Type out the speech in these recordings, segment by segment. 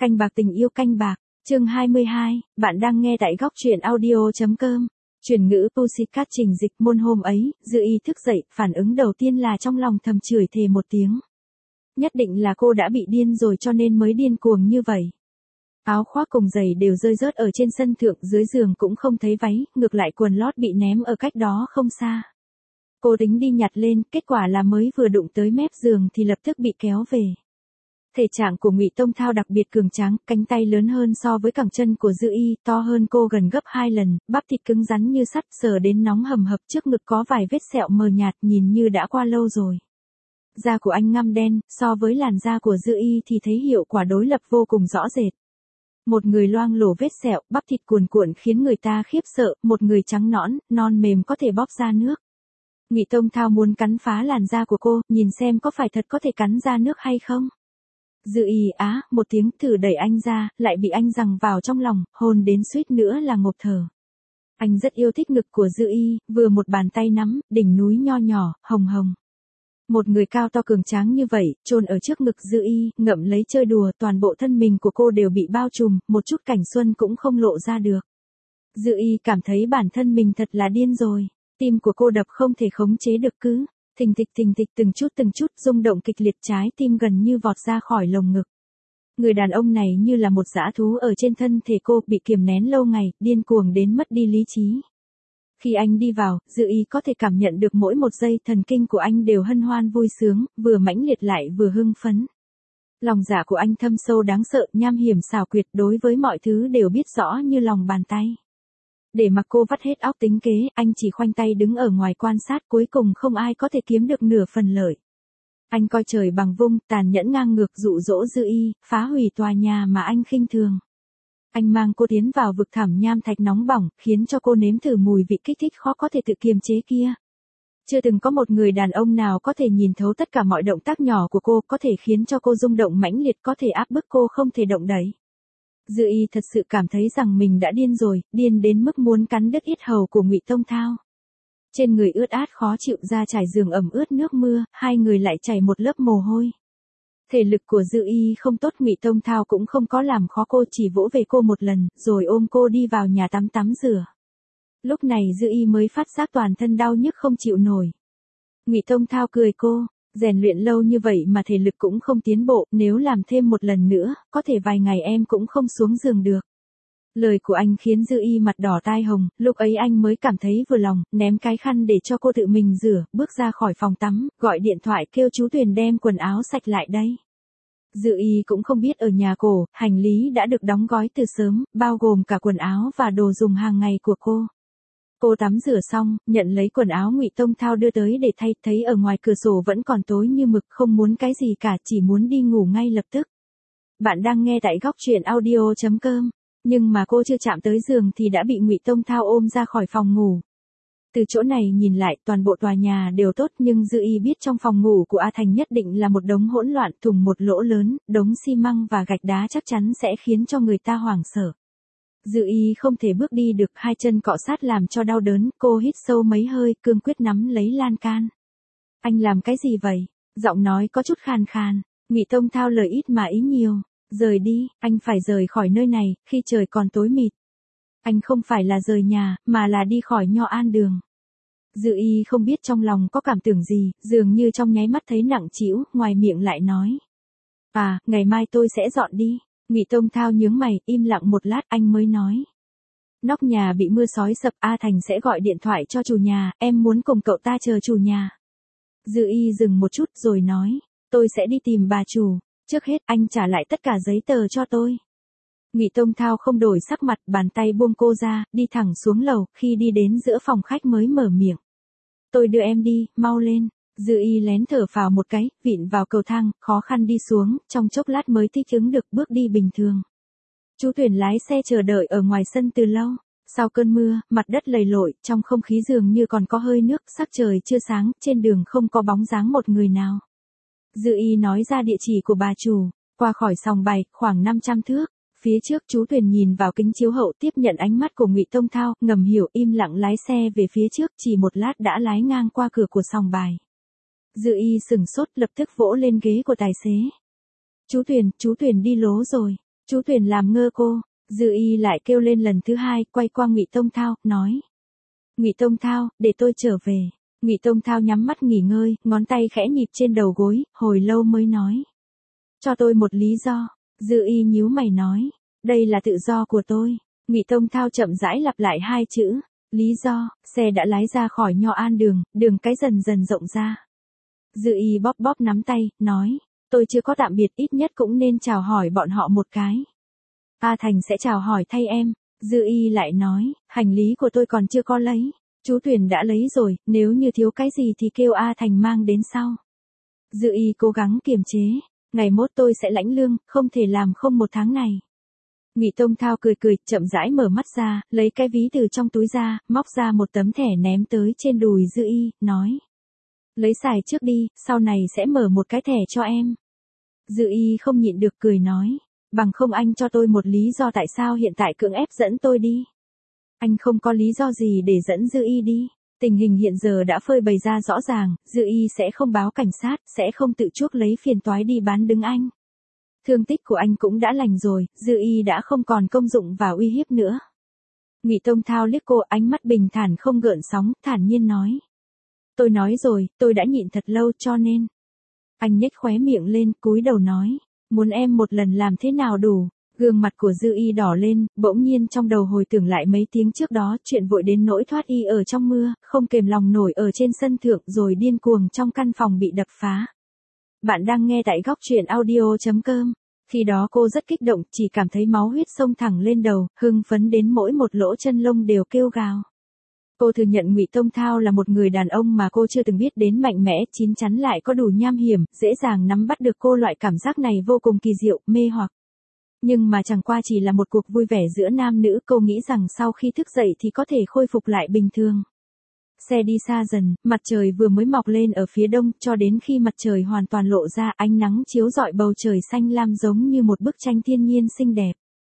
Canh bạc tình yêu canh bạc, chương 22, bạn đang nghe tại góc truyện audio.com. Chuyển ngữ Pussycat trình dịch môn hôm ấy, Dư Y thức dậy, phản ứng đầu tiên là trong lòng thầm chửi thề một tiếng. Nhất định là cô đã bị điên rồi cho nên mới điên cuồng như vậy. Áo khoác cùng giày đều rơi rớt ở trên sân thượng, dưới giường cũng không thấy váy, ngược lại quần lót bị ném ở cách đó không xa. Cô tính đi nhặt lên, kết quả là mới vừa đụng tới mép giường thì lập tức bị kéo về. Thể trạng của Ngụy Tông Thao đặc biệt cường tráng, cánh tay lớn hơn so với cẳng chân của Dư Y, to hơn cô gần gấp 2 lần, bắp thịt cứng rắn như sắt, sờ đến nóng hầm hập, trước ngực có vài vết sẹo mờ nhạt, nhìn như đã qua lâu rồi. Da của anh ngăm đen, so với làn da của Dư Y thì thấy hiệu quả đối lập vô cùng rõ rệt. Một người loang lổ vết sẹo, bắp thịt cuồn cuộn khiến người ta khiếp sợ, một người trắng nõn, non mềm có thể bóp ra nước. Ngụy Tông Thao muốn cắn phá làn da của cô, nhìn xem có phải thật có thể cắn ra nước hay không. Dư Y á, một tiếng thử đẩy anh ra, lại bị anh giằng vào trong lòng, hôn đến suýt nữa là ngộp thở. Anh rất yêu thích ngực của Dư Y, vừa một bàn tay nắm, đỉnh núi nho nhỏ, hồng hồng. Một người cao to cường tráng như vậy, chôn ở trước ngực Dư Y, ngậm lấy chơi đùa, toàn bộ thân mình của cô đều bị bao trùm, một chút cảnh xuân cũng không lộ ra được. Dư Y cảm thấy bản thân mình thật là điên rồi, tim của cô đập không thể khống chế được cứ. Thình thịch từng chút rung động kịch liệt, trái tim gần như vọt ra khỏi lồng ngực. Người đàn ông này như là một dã thú ở trên thân thể cô, bị kiềm nén lâu ngày, điên cuồng đến mất đi lý trí. Khi anh đi vào, Dư Y có thể cảm nhận được mỗi một giây thần kinh của anh đều hân hoan vui sướng, vừa mãnh liệt lại vừa hưng phấn. Lòng dạ của anh thâm sâu đáng sợ, nham hiểm xảo quyệt, đối với mọi thứ đều biết rõ như lòng bàn tay. Để mặc cô vắt hết óc tính kế, anh chỉ khoanh tay đứng ở ngoài quan sát, cuối cùng không ai có thể kiếm được nửa phần lợi. Anh coi trời bằng vung, tàn nhẫn ngang ngược, dụ dỗ Dư Y, phá hủy tòa nhà mà anh khinh thường. Anh mang cô tiến vào vực thẳm nham thạch nóng bỏng, khiến cho cô nếm thử mùi vị kích thích khó có thể tự kiềm chế kia. Chưa từng có một người đàn ông nào có thể nhìn thấu tất cả mọi động tác nhỏ của cô, có thể khiến cho cô rung động mãnh liệt, có thể áp bức cô không thể động đậy. Dư Y thật sự cảm thấy rằng mình đã điên rồi, điên đến mức muốn cắn đứt yết hầu của Ngụy Tông Thao. Trên người ướt át khó chịu, da trải giường ẩm ướt nước mưa, hai người lại chảy một lớp mồ hôi. Thể lực của Dư Y không tốt, Ngụy Tông Thao cũng không có làm khó cô, chỉ vỗ về cô một lần, rồi ôm cô đi vào nhà tắm rửa. Lúc này Dư Y mới phát giác toàn thân đau nhức không chịu nổi. Ngụy Tông Thao cười cô, rèn luyện lâu như vậy mà thể lực cũng không tiến bộ, nếu làm thêm một lần nữa, có thể vài ngày em cũng không xuống giường được. Lời của anh khiến Dư Y mặt đỏ tai hồng, lúc ấy anh mới cảm thấy vừa lòng, ném cái khăn để cho cô tự mình rửa, bước ra khỏi phòng tắm, gọi điện thoại kêu chú Tuyền đem quần áo sạch lại đây. Dư Y cũng không biết ở nhà cổ, hành lý đã được đóng gói từ sớm, bao gồm cả quần áo và đồ dùng hàng ngày của cô. Cô tắm rửa xong, nhận lấy quần áo Ngụy Tông Thao đưa tới để thay, thấy ở ngoài cửa sổ vẫn còn tối như mực, không muốn cái gì cả, chỉ muốn đi ngủ ngay lập tức. Bạn đang nghe tại góc truyện audio.com, nhưng mà cô chưa chạm tới giường thì đã bị Ngụy Tông Thao ôm ra khỏi phòng ngủ. Từ chỗ này nhìn lại, toàn bộ tòa nhà đều tốt, nhưng Dư Y biết trong phòng ngủ của A Thành nhất định là một đống hỗn loạn, thùng một lỗ lớn, đống xi măng và gạch đá chắc chắn sẽ khiến cho người ta hoảng sợ. Dư Y không thể bước đi được, hai chân cọ sát làm cho đau đớn, cô hít sâu mấy hơi, cương quyết nắm lấy lan can. Anh làm cái gì vậy? Giọng nói có chút khàn khàn. Ngụy Tông Thao lời ít mà ý nhiều. Rời đi, anh phải rời khỏi nơi này, khi trời còn tối mịt. Anh không phải là rời nhà, mà là đi khỏi Nho An đường. Dư Y không biết trong lòng có cảm tưởng gì, dường như trong nháy mắt thấy nặng trĩu, ngoài miệng lại nói. À, ngày mai tôi sẽ dọn đi. Ngụy Tông Thao nhướng mày, im lặng một lát anh mới nói. Nóc nhà bị mưa xói sập, A Thành sẽ gọi điện thoại cho chủ nhà, em muốn cùng cậu ta chờ chủ nhà. Dư Y dừng một chút rồi nói, tôi sẽ đi tìm bà chủ, trước hết anh trả lại tất cả giấy tờ cho tôi. Ngụy Tông Thao không đổi sắc mặt, bàn tay buông cô ra, đi thẳng xuống lầu, khi đi đến giữa phòng khách mới mở miệng. Tôi đưa em đi, mau lên. Dư Y lén thở phào một cái, vịn vào cầu thang, khó khăn đi xuống, trong chốc lát mới thích ứng được bước đi bình thường. Chú Tuyền lái xe chờ đợi ở ngoài sân từ lâu. Sau cơn mưa, mặt đất lầy lội, trong không khí dường như còn có hơi nước, sắc trời chưa sáng, trên đường không có bóng dáng một người nào. Dư Y nói ra địa chỉ của bà chủ, qua khỏi sòng bài, khoảng 500 thước. Phía trước chú Tuyền nhìn vào kính chiếu hậu, tiếp nhận ánh mắt của Ngụy Tông Thao, ngầm hiểu, im lặng lái xe về phía trước, chỉ một lát đã lái ngang qua cửa của sòng bài. Dư Y sừng sốt, lập tức vỗ lên ghế của tài xế. Chú Tuyền đi lố rồi. Chú Tuyền làm ngơ cô, Dư Y lại kêu lên lần thứ hai, quay qua Ngụy Tông Thao, nói. Ngụy Tông Thao, để tôi trở về. Ngụy Tông Thao nhắm mắt nghỉ ngơi, ngón tay khẽ nhịp trên đầu gối, hồi lâu mới nói. Cho tôi một lý do. Dư Y nhíu mày nói. Đây là tự do của tôi. Ngụy Tông Thao chậm rãi lặp lại hai chữ. Lý do, xe đã lái ra khỏi Nho An đường, đường cái dần dần rộng ra. Dư Y bóp bóp nắm tay, nói. Tôi chưa có tạm biệt, ít nhất cũng nên chào hỏi bọn họ một cái. A Thành sẽ chào hỏi thay em. Dư Y lại nói, hành lý của tôi còn chưa có lấy. Chú Tuyền đã lấy rồi, nếu như thiếu cái gì thì kêu A Thành mang đến sau. Dư Y cố gắng kiềm chế. Ngày mốt tôi sẽ lãnh lương, không thể làm không một tháng này. Ngụy Tông Thao cười cười, chậm rãi mở mắt ra, lấy cái ví từ trong túi ra, móc ra một tấm thẻ ném tới trên đùi Dư Y, nói. Lấy xài trước đi, sau này sẽ mở một cái thẻ cho em. Dư Y không nhịn được cười nói. Bằng không anh cho tôi một lý do tại sao hiện tại cưỡng ép dẫn tôi đi. Anh không có lý do gì để dẫn Dư Y đi. Tình hình hiện giờ đã phơi bày ra rõ ràng, Dư Y sẽ không báo cảnh sát, sẽ không tự chuốc lấy phiền toái đi bán đứng anh. Thương tích của anh cũng đã lành rồi, Dư Y đã không còn công dụng và uy hiếp nữa. Ngụy Tông Thao liếc cô, ánh mắt bình thản không gợn sóng, thản nhiên nói. Tôi nói rồi, tôi đã nhịn thật lâu cho nên. Anh nhếch khóe miệng lên, cúi đầu nói. Muốn em một lần làm thế nào đủ. Gương mặt của Dư Y đỏ lên, bỗng nhiên trong đầu hồi tưởng lại mấy tiếng trước đó, chuyện vội đến nỗi thoát y ở trong mưa, không kềm lòng nổi ở trên sân thượng rồi điên cuồng trong căn phòng bị đập phá. Bạn đang nghe tại góc truyện audio.com. Khi đó cô rất kích động, chỉ cảm thấy máu huyết xông thẳng lên đầu, hưng phấn đến mỗi một lỗ chân lông đều kêu gào. Cô thừa nhận Ngụy Tông Thao là một người đàn ông mà cô chưa từng biết đến mạnh mẽ, chín chắn lại có đủ nham hiểm, dễ dàng nắm bắt được cô, loại cảm giác này vô cùng kỳ diệu, mê hoặc. Nhưng mà chẳng qua chỉ là một cuộc vui vẻ giữa nam nữ, cô nghĩ rằng sau khi thức dậy thì có thể khôi phục lại bình thường. Xe đi xa dần, mặt trời vừa mới mọc lên ở phía đông, cho đến khi mặt trời hoàn toàn lộ ra, ánh nắng chiếu rọi bầu trời xanh lam giống như một bức tranh thiên nhiên xinh đẹp.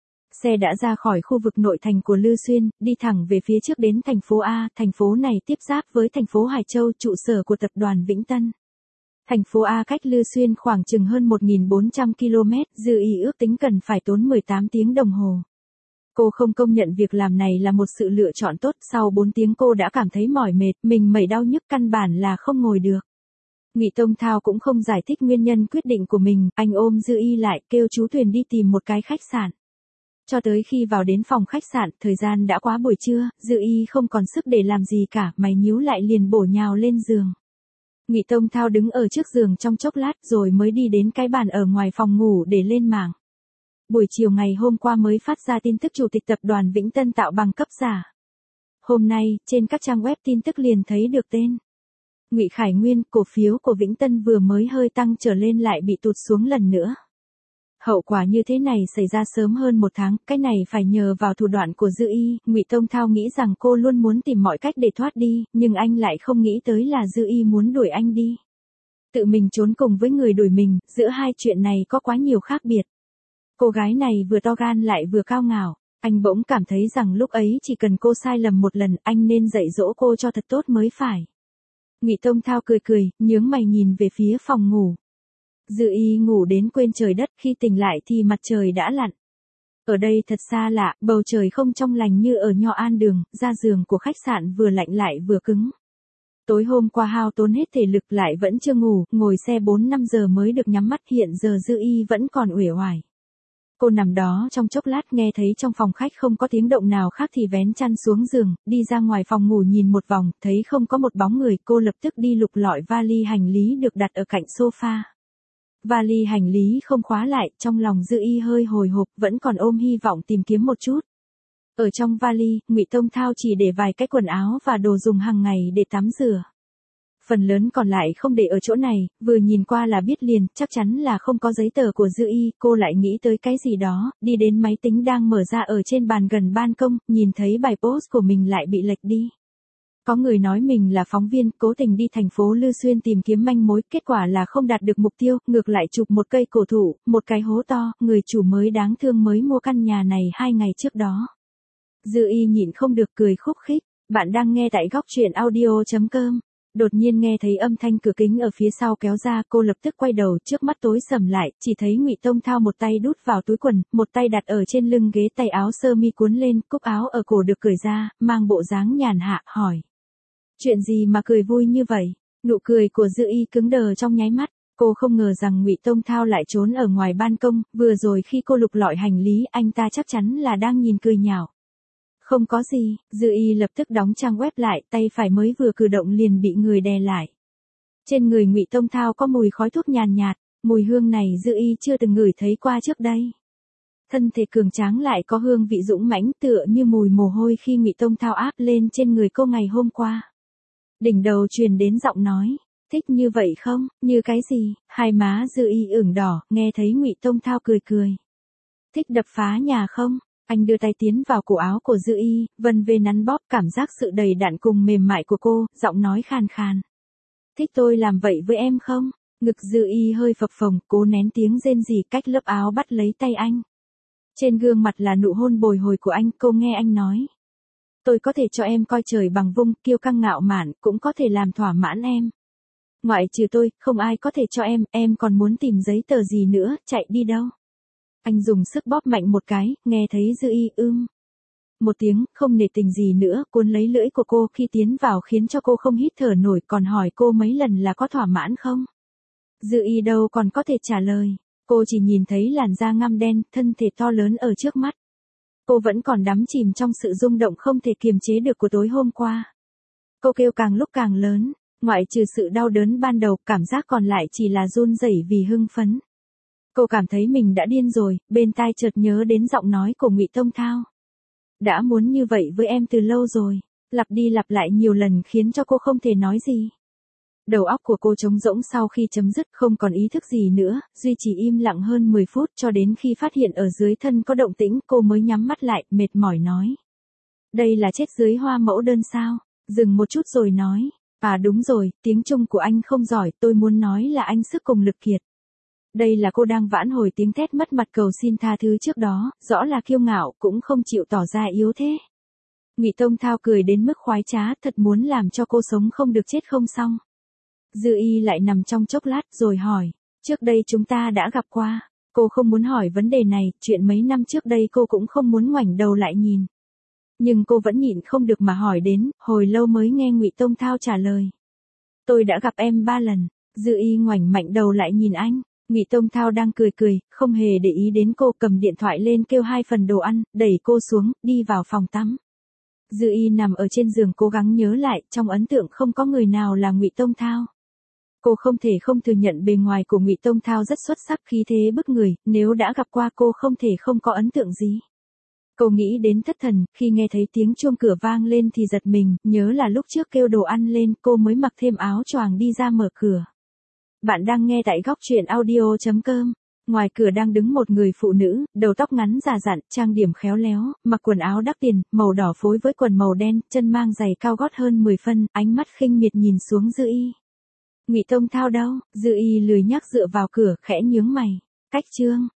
Xe đã ra khỏi khu vực nội thành của Lư Xuyên, đi thẳng về phía trước đến thành phố A, thành phố này tiếp giáp với thành phố Hải Châu, trụ sở của tập đoàn Vĩnh Tân. Thành phố A cách Lư Xuyên khoảng chừng hơn 1.400 km, Dư Y ước tính cần phải tốn 18 tiếng đồng hồ. Cô không công nhận việc làm này là một sự lựa chọn tốt, sau 4 tiếng cô đã cảm thấy mỏi mệt, mình mẩy đau nhức căn bản là không ngồi được. Ngụy Tông Thao cũng không giải thích nguyên nhân quyết định của mình, anh ôm Dư Y lại, kêu chú Tuyền đi tìm một cái khách sạn. Cho tới khi vào đến phòng khách sạn, thời gian đã quá buổi trưa, Dư Y không còn sức để làm gì cả, mày nhíu lại liền bổ nhào lên giường. Ngụy Tông Thao đứng ở trước giường trong chốc lát rồi mới đi đến cái bàn ở ngoài phòng ngủ để lên mạng. Buổi chiều ngày hôm qua mới phát ra tin tức chủ tịch tập đoàn Vĩnh Tân tạo bằng cấp giả. Hôm nay, trên các trang web tin tức liền thấy được tên. Ngụy Khải Nguyên, cổ phiếu của Vĩnh Tân vừa mới hơi tăng trở lên lại bị tụt xuống lần nữa. Hậu quả như thế này xảy ra sớm hơn một tháng, cái này phải nhờ vào thủ đoạn của Dư Y. Ngụy Tông Thao nghĩ rằng cô luôn muốn tìm mọi cách để thoát đi, nhưng anh lại không nghĩ tới là Dư Y muốn đuổi anh đi. Tự mình trốn cùng với người đuổi mình, giữa hai chuyện này có quá nhiều khác biệt. Cô gái này vừa to gan lại vừa cao ngạo, anh bỗng cảm thấy rằng lúc ấy chỉ cần cô sai lầm một lần, anh nên dạy dỗ cô cho thật tốt mới phải. Ngụy Tông Thao cười cười, nhướng mày nhìn về phía phòng ngủ. Dư Y ngủ đến quên trời đất, khi tỉnh lại thì mặt trời đã lặn. Ở đây thật xa lạ, bầu trời không trong lành như ở Nho An đường, ra giường của khách sạn vừa lạnh lại vừa cứng. Tối hôm qua hao tốn hết thể lực lại vẫn chưa ngủ, ngồi xe 4-5 giờ mới được nhắm mắt, hiện giờ Dư Y vẫn còn uể oải. Cô nằm đó trong chốc lát nghe thấy trong phòng khách không có tiếng động nào khác thì vén chăn xuống giường, đi ra ngoài phòng ngủ nhìn một vòng, thấy không có một bóng người, cô lập tức đi lục lọi vali hành lý được đặt ở cạnh sofa. Vali hành lý không khóa lại, trong lòng Dư Y hơi hồi hộp, vẫn còn ôm hy vọng tìm kiếm một chút. Ở trong vali, Ngụy Tông Thao chỉ để vài cái quần áo và đồ dùng hàng ngày để tắm rửa. Phần lớn còn lại không để ở chỗ này, vừa nhìn qua là biết liền, chắc chắn là không có giấy tờ của Dư Y, cô lại nghĩ tới cái gì đó, đi đến máy tính đang mở ra ở trên bàn gần ban công, nhìn thấy bài post của mình lại bị lệch đi. Có người nói mình là phóng viên, cố tình đi thành phố Lư Xuyên tìm kiếm manh mối, kết quả là không đạt được mục tiêu, ngược lại chụp một cây cổ thụ, một cái hố to, người chủ mới đáng thương mới mua căn nhà này 2 ngày trước đó. Dư Y nhịn không được cười khúc khích, bạn đang nghe tại góc truyện audio.com. Đột nhiên nghe thấy âm thanh cửa kính ở phía sau kéo ra, cô lập tức quay đầu, trước mắt tối sầm lại, chỉ thấy Ngụy Tông Thao một tay đút vào túi quần, một tay đặt ở trên lưng ghế, tay áo sơ mi cuốn lên, cúc áo ở cổ được cởi ra, mang bộ dáng nhàn hạ, hỏi. Chuyện gì mà cười vui như vậy? Nụ cười của Dư Y cứng đờ trong nháy mắt, cô không ngờ rằng Ngụy Tông Thao lại trốn ở ngoài ban công, vừa rồi khi cô lục lọi hành lý, anh ta chắc chắn là đang nhìn cười nhạo. Không có gì, Dư Y lập tức đóng trang web lại, tay phải mới vừa cử động liền bị người đè lại. Trên người Ngụy Tông Thao có mùi khói thuốc nhàn nhạt, mùi hương này Dư Y chưa từng ngửi thấy qua trước đây. Thân thể cường tráng lại có hương vị dũng mãnh tựa như mùi mồ hôi khi Ngụy Tông Thao áp lên trên người cô ngày hôm qua. Đỉnh đầu truyền đến giọng nói, thích như vậy không, như cái gì, hai má Dư Y ửng đỏ, nghe thấy Ngụy Tông Thao cười cười. Thích đập phá nhà không? Anh đưa tay tiến vào cổ áo của Dư Y, vân về nắn bóp, cảm giác sự đầy đặn cùng mềm mại của cô, giọng nói khàn khàn. Thích tôi làm vậy với em không? Ngực Dư Y hơi phập phồng, cố nén tiếng rên rỉ, cách lớp áo bắt lấy tay anh. Trên gương mặt là nụ hôn bồi hồi của anh, cô nghe anh nói. Tôi có thể cho em coi trời bằng vung, kiêu căng ngạo mạn, cũng có thể làm thỏa mãn em. Ngoại trừ tôi, không ai có thể cho em còn muốn tìm giấy tờ gì nữa, chạy đi đâu? Anh dùng sức bóp mạnh một cái, nghe thấy Dư Y một tiếng, không nể tình gì nữa, cuốn lấy lưỡi của cô khi tiến vào khiến cho cô không hít thở nổi, còn hỏi cô mấy lần là có thỏa mãn không? Dư Y đâu còn có thể trả lời, cô chỉ nhìn thấy làn da ngăm đen, thân thể to lớn ở trước mắt. Cô vẫn còn đắm chìm trong sự rung động không thể kiềm chế được của tối hôm qua. Cô kêu càng lúc càng lớn, ngoại trừ sự đau đớn ban đầu, cảm giác còn lại chỉ là run rẩy vì hưng phấn. Cô cảm thấy mình đã điên rồi, bên tai chợt nhớ đến giọng nói của Ngụy Tông Thao. Đã muốn như vậy với em từ lâu rồi, lặp đi lặp lại nhiều lần khiến cho cô không thể nói gì. Đầu óc của cô trống rỗng sau khi chấm dứt, không còn ý thức gì nữa, duy trì im lặng hơn 10 phút cho đến khi phát hiện ở dưới thân có động tĩnh, cô mới nhắm mắt lại, mệt mỏi nói. Đây là chết dưới hoa mẫu đơn sao? Dừng một chút rồi nói. À đúng rồi, tiếng Trung của anh không giỏi, tôi muốn nói là anh sức cùng lực kiệt. Đây là cô đang vãn hồi tiếng thét mất mặt cầu xin tha thứ trước đó, rõ là kiêu ngạo, cũng không chịu tỏ ra yếu thế. Ngụy Tông Thao cười đến mức khoái trá, thật muốn làm cho cô sống không được chết không xong. Dư Y lại nằm trong chốc lát rồi hỏi, trước đây chúng ta đã gặp qua. Cô không muốn hỏi vấn đề này, chuyện mấy năm trước đây cô cũng không muốn ngoảnh đầu lại nhìn. Nhưng cô vẫn nhịn không được mà hỏi đến, hồi lâu mới nghe Ngụy Tông Thao trả lời. Tôi đã gặp em 3 lần, Dư Y ngoảnh mạnh đầu lại nhìn anh. Ngụy Tông Thao đang cười cười, không hề để ý đến cô, cầm điện thoại lên kêu 2 phần đồ ăn, đẩy cô xuống, đi vào phòng tắm. Dư Y nằm ở trên giường cố gắng nhớ lại, trong ấn tượng không có người nào là Ngụy Tông Thao. Cô không thể không thừa nhận bề ngoài của Ngụy Tông Thao rất xuất sắc, khí thế bức người, nếu đã gặp qua cô không thể không có ấn tượng gì. Cô nghĩ đến thất thần, khi nghe thấy tiếng chuông cửa vang lên thì giật mình, nhớ là lúc trước kêu đồ ăn lên, cô mới mặc thêm áo choàng đi ra mở cửa. Bạn đang nghe tại góc truyện audio.com. Ngoài cửa đang đứng một người phụ nữ, đầu tóc ngắn già dặn, trang điểm khéo léo, mặc quần áo đắt tiền, màu đỏ phối với quần màu đen, chân mang giày cao gót hơn 10 phân, ánh mắt khinh miệt nhìn xuống Dư Y. Ngụy Tông Thao đâu? Dư Y lười nhác dựa vào cửa, khẽ nhướng mày. Cách chương.